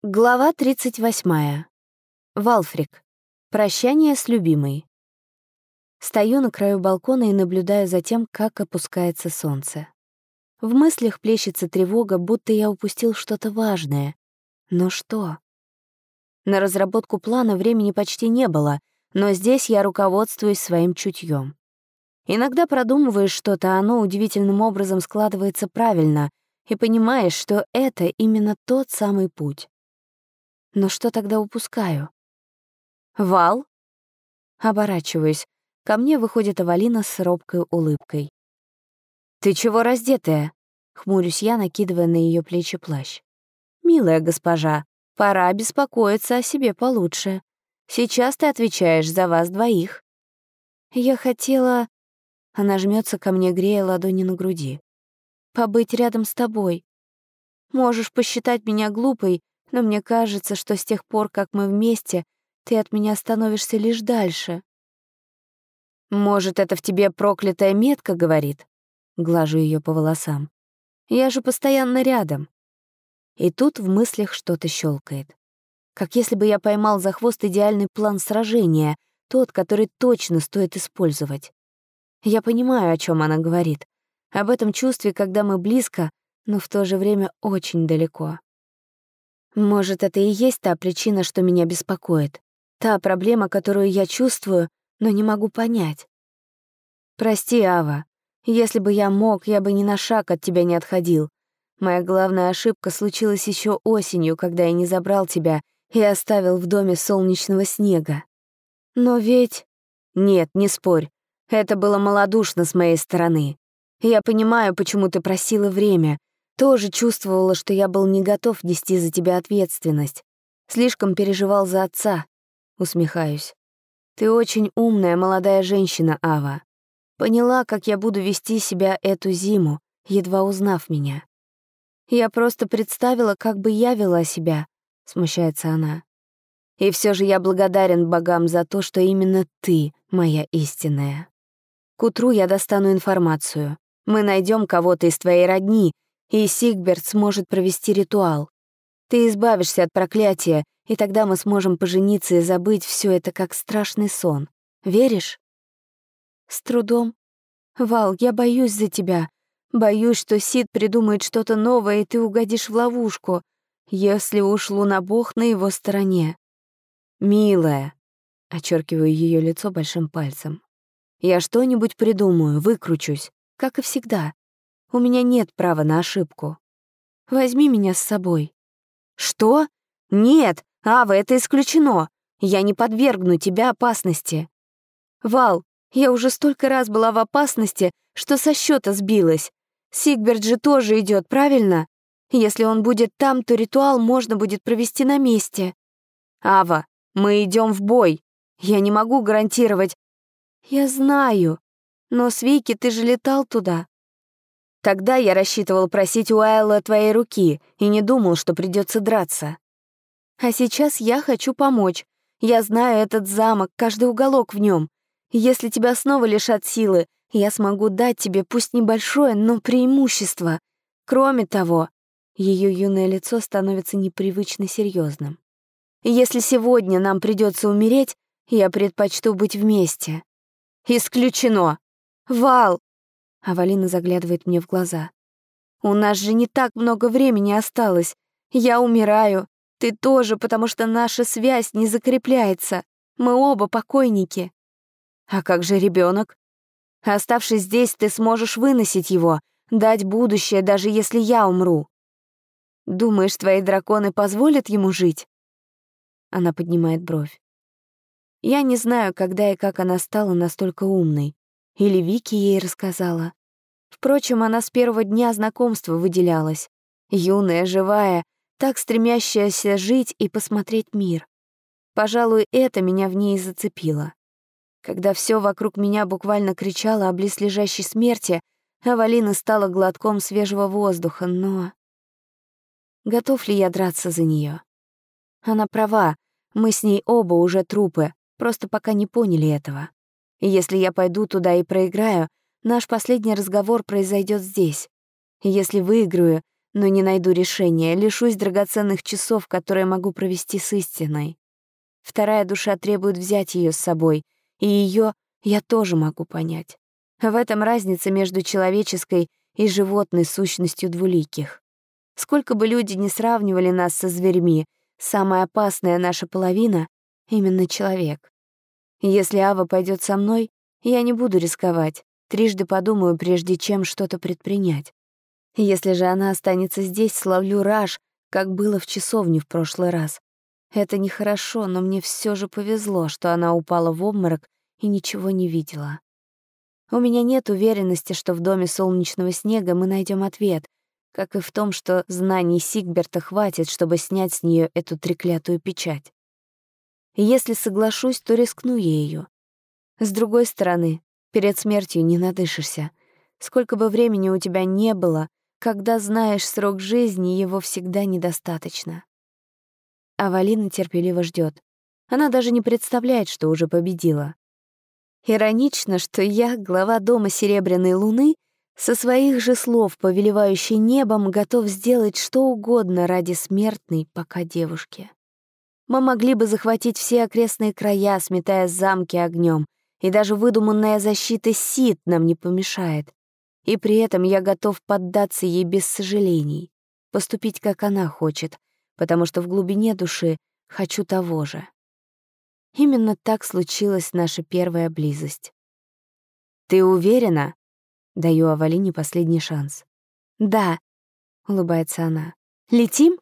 Глава 38. Валфрик. Прощание с любимой. Стою на краю балкона и наблюдаю за тем, как опускается солнце. В мыслях плещется тревога, будто я упустил что-то важное. Но что? На разработку плана времени почти не было, но здесь я руководствуюсь своим чутьем. Иногда продумываешь что-то, а оно удивительным образом складывается правильно, и понимаешь, что это именно тот самый путь. Но что тогда упускаю? «Вал?» Оборачиваюсь. Ко мне выходит Авалина с робкой улыбкой. «Ты чего раздетая?» — хмурюсь я, накидывая на ее плечи плащ. «Милая госпожа, пора беспокоиться о себе получше. Сейчас ты отвечаешь за вас двоих». «Я хотела...» Она жмется ко мне, грея ладони на груди. «Побыть рядом с тобой. Можешь посчитать меня глупой, но мне кажется, что с тех пор, как мы вместе, ты от меня становишься лишь дальше». «Может, это в тебе проклятая метка говорит?» Глажу ее по волосам. «Я же постоянно рядом». И тут в мыслях что-то щелкает. Как если бы я поймал за хвост идеальный план сражения, тот, который точно стоит использовать. Я понимаю, о чем она говорит. Об этом чувстве, когда мы близко, но в то же время очень далеко. Может, это и есть та причина, что меня беспокоит. Та проблема, которую я чувствую, но не могу понять. Прости, Ава. Если бы я мог, я бы ни на шаг от тебя не отходил. Моя главная ошибка случилась еще осенью, когда я не забрал тебя и оставил в доме солнечного снега. Но ведь... Нет, не спорь. Это было малодушно с моей стороны. Я понимаю, почему ты просила время. Тоже чувствовала, что я был не готов нести за тебя ответственность. Слишком переживал за отца. Усмехаюсь. Ты очень умная молодая женщина, Ава. Поняла, как я буду вести себя эту зиму, едва узнав меня. Я просто представила, как бы я вела себя, смущается она. И все же я благодарен богам за то, что именно ты моя истинная. К утру я достану информацию. Мы найдем кого-то из твоей родни, и Сигберт сможет провести ритуал. Ты избавишься от проклятия, и тогда мы сможем пожениться и забыть все это как страшный сон. Веришь? С трудом. Вал, я боюсь за тебя. Боюсь, что Сид придумает что-то новое, и ты угодишь в ловушку, если уж лунобог на его стороне. Милая, очеркиваю ее лицо большим пальцем. Я что-нибудь придумаю, выкручусь, как и всегда. У меня нет права на ошибку. Возьми меня с собой». «Что? Нет, Ава, это исключено. Я не подвергну тебя опасности». «Вал, я уже столько раз была в опасности, что со счета сбилась. Сигберт же тоже идет, правильно? Если он будет там, то ритуал можно будет провести на месте». «Ава, мы идем в бой. Я не могу гарантировать». «Я знаю, но с Вики ты же летал туда». «Тогда я рассчитывал просить у Айла твоей руки и не думал, что придется драться». «А сейчас я хочу помочь. Я знаю этот замок, каждый уголок в нем. Если тебя снова лишат силы, я смогу дать тебе пусть небольшое, но преимущество. Кроме того...» Ее юное лицо становится непривычно серьезным. «Если сегодня нам придется умереть, я предпочту быть вместе». «Исключено!» «Вал!» Авалина заглядывает мне в глаза. «У нас же не так много времени осталось. Я умираю. Ты тоже, потому что наша связь не закрепляется. Мы оба покойники». «А как же ребенок? Оставшись здесь, ты сможешь выносить его, дать будущее, даже если я умру. Думаешь, твои драконы позволят ему жить?» Она поднимает бровь. Я не знаю, когда и как она стала настолько умной. Или Вики ей рассказала. Впрочем, она с первого дня знакомства выделялась. Юная, живая, так стремящаяся жить и посмотреть мир. Пожалуй, это меня в ней и зацепило. Когда все вокруг меня буквально кричало о близлежащей смерти, Авалина стала глотком свежего воздуха, но... Готов ли я драться за нее? Она права, мы с ней оба уже трупы, просто пока не поняли этого. И если я пойду туда и проиграю, наш последний разговор произойдет здесь. И если выиграю, но не найду решения, лишусь драгоценных часов, которые могу провести с истиной. Вторая душа требует взять ее с собой, и ее я тоже могу понять. В этом разница между человеческой и животной сущностью двуликих. Сколько бы люди ни сравнивали нас со зверьми, самая опасная наша половина — именно человек. Если Ава пойдет со мной, я не буду рисковать, трижды подумаю, прежде чем что-то предпринять. Если же она останется здесь, словлю раж, как было в часовне в прошлый раз. Это нехорошо, но мне все же повезло, что она упала в обморок и ничего не видела. У меня нет уверенности, что в доме солнечного снега мы найдем ответ, как и в том, что знаний Сигберта хватит, чтобы снять с нее эту треклятую печать. И если соглашусь, то рискну ею. С другой стороны, перед смертью не надышишься. Сколько бы времени у тебя не было, когда знаешь срок жизни, его всегда недостаточно. Авалина терпеливо ждет. Она даже не представляет, что уже победила. Иронично, что я, глава дома Серебряной Луны, со своих же слов, повелевающий небом, готов сделать что угодно ради смертной пока девушки. Мы могли бы захватить все окрестные края, сметая замки огнем, и даже выдуманная защита Сит нам не помешает. И при этом я готов поддаться ей без сожалений, поступить, как она хочет, потому что в глубине души хочу того же. Именно так случилась наша первая близость. «Ты уверена?» — даю Авалине последний шанс. «Да», — улыбается она. «Летим?»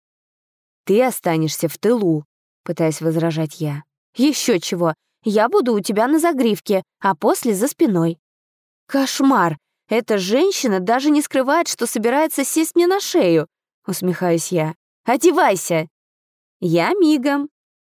«Ты останешься в тылу», — пытаясь возражать я. «Еще чего, я буду у тебя на загривке, а после за спиной». «Кошмар! Эта женщина даже не скрывает, что собирается сесть мне на шею», — усмехаюсь я. «Одевайся!» «Я мигом».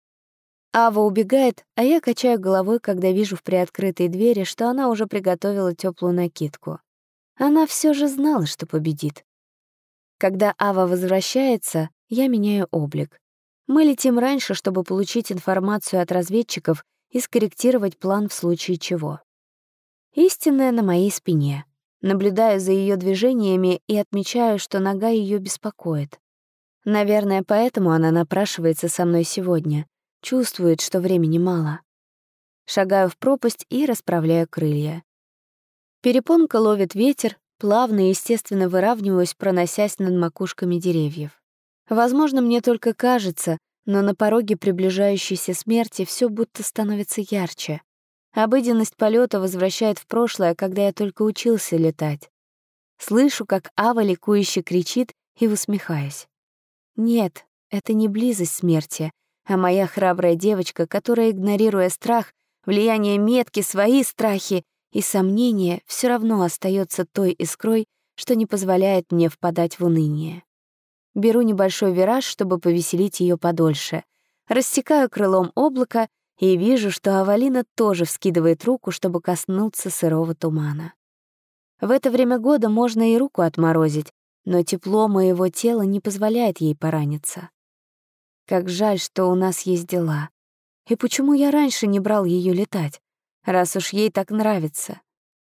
Ава убегает, а я качаю головой, когда вижу в приоткрытой двери, что она уже приготовила теплую накидку. Она все же знала, что победит. Когда Ава возвращается, я меняю облик. Мы летим раньше, чтобы получить информацию от разведчиков и скорректировать план в случае чего. Истинная на моей спине. Наблюдаю за ее движениями и отмечаю, что нога ее беспокоит. Наверное, поэтому она напрашивается со мной сегодня. Чувствует, что времени мало. Шагаю в пропасть и расправляю крылья. Перепонка ловит ветер, плавно и естественно выравниваюсь, проносясь над макушками деревьев. Возможно, мне только кажется, но на пороге приближающейся смерти все будто становится ярче. Обыденность полета возвращает в прошлое, когда я только учился летать. Слышу, как Ава ликующе кричит, и усмехаюсь. Нет, это не близость смерти, а моя храбрая девочка, которая, игнорируя страх, влияние метки, свои страхи и сомнения, все равно остается той искрой, что не позволяет мне впадать в уныние. Беру небольшой вираж, чтобы повеселить ее подольше. Рассекаю крылом облако и вижу, что Авалина тоже вскидывает руку, чтобы коснуться сырого тумана. В это время года можно и руку отморозить, но тепло моего тела не позволяет ей пораниться. Как жаль, что у нас есть дела. И почему я раньше не брал ее летать, раз уж ей так нравится?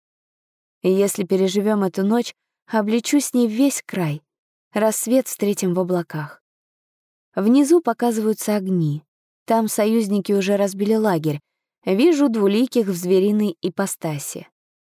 И если переживем эту ночь, облечу с ней весь край. Рассвет встретим в облаках. Внизу показываются огни. Там союзники уже разбили лагерь. Вижу двуликих в звериной ипостаси.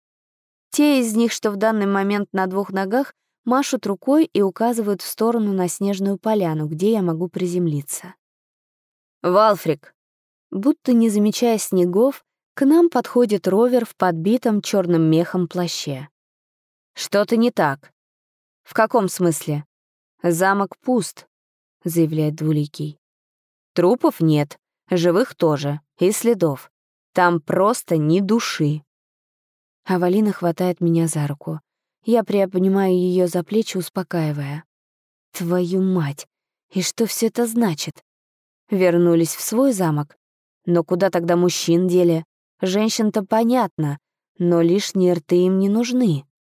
Те из них, что в данный момент на двух ногах, машут рукой и указывают в сторону на снежную поляну, где я могу приземлиться. «Валфрик!» Будто не замечая снегов, к нам подходит ровер в подбитом черным мехом плаще. «Что-то не так». «В каком смысле?» «Замок пуст», — заявляет двуликий. «Трупов нет, живых тоже, и следов. Там просто ни души». Авалина хватает меня за руку. Я приобнимаю ее за плечи, успокаивая. «Твою мать! И что все это значит?» Вернулись в свой замок. Но куда тогда мужчин дели? Женщин-то понятно, но лишние рты им не нужны.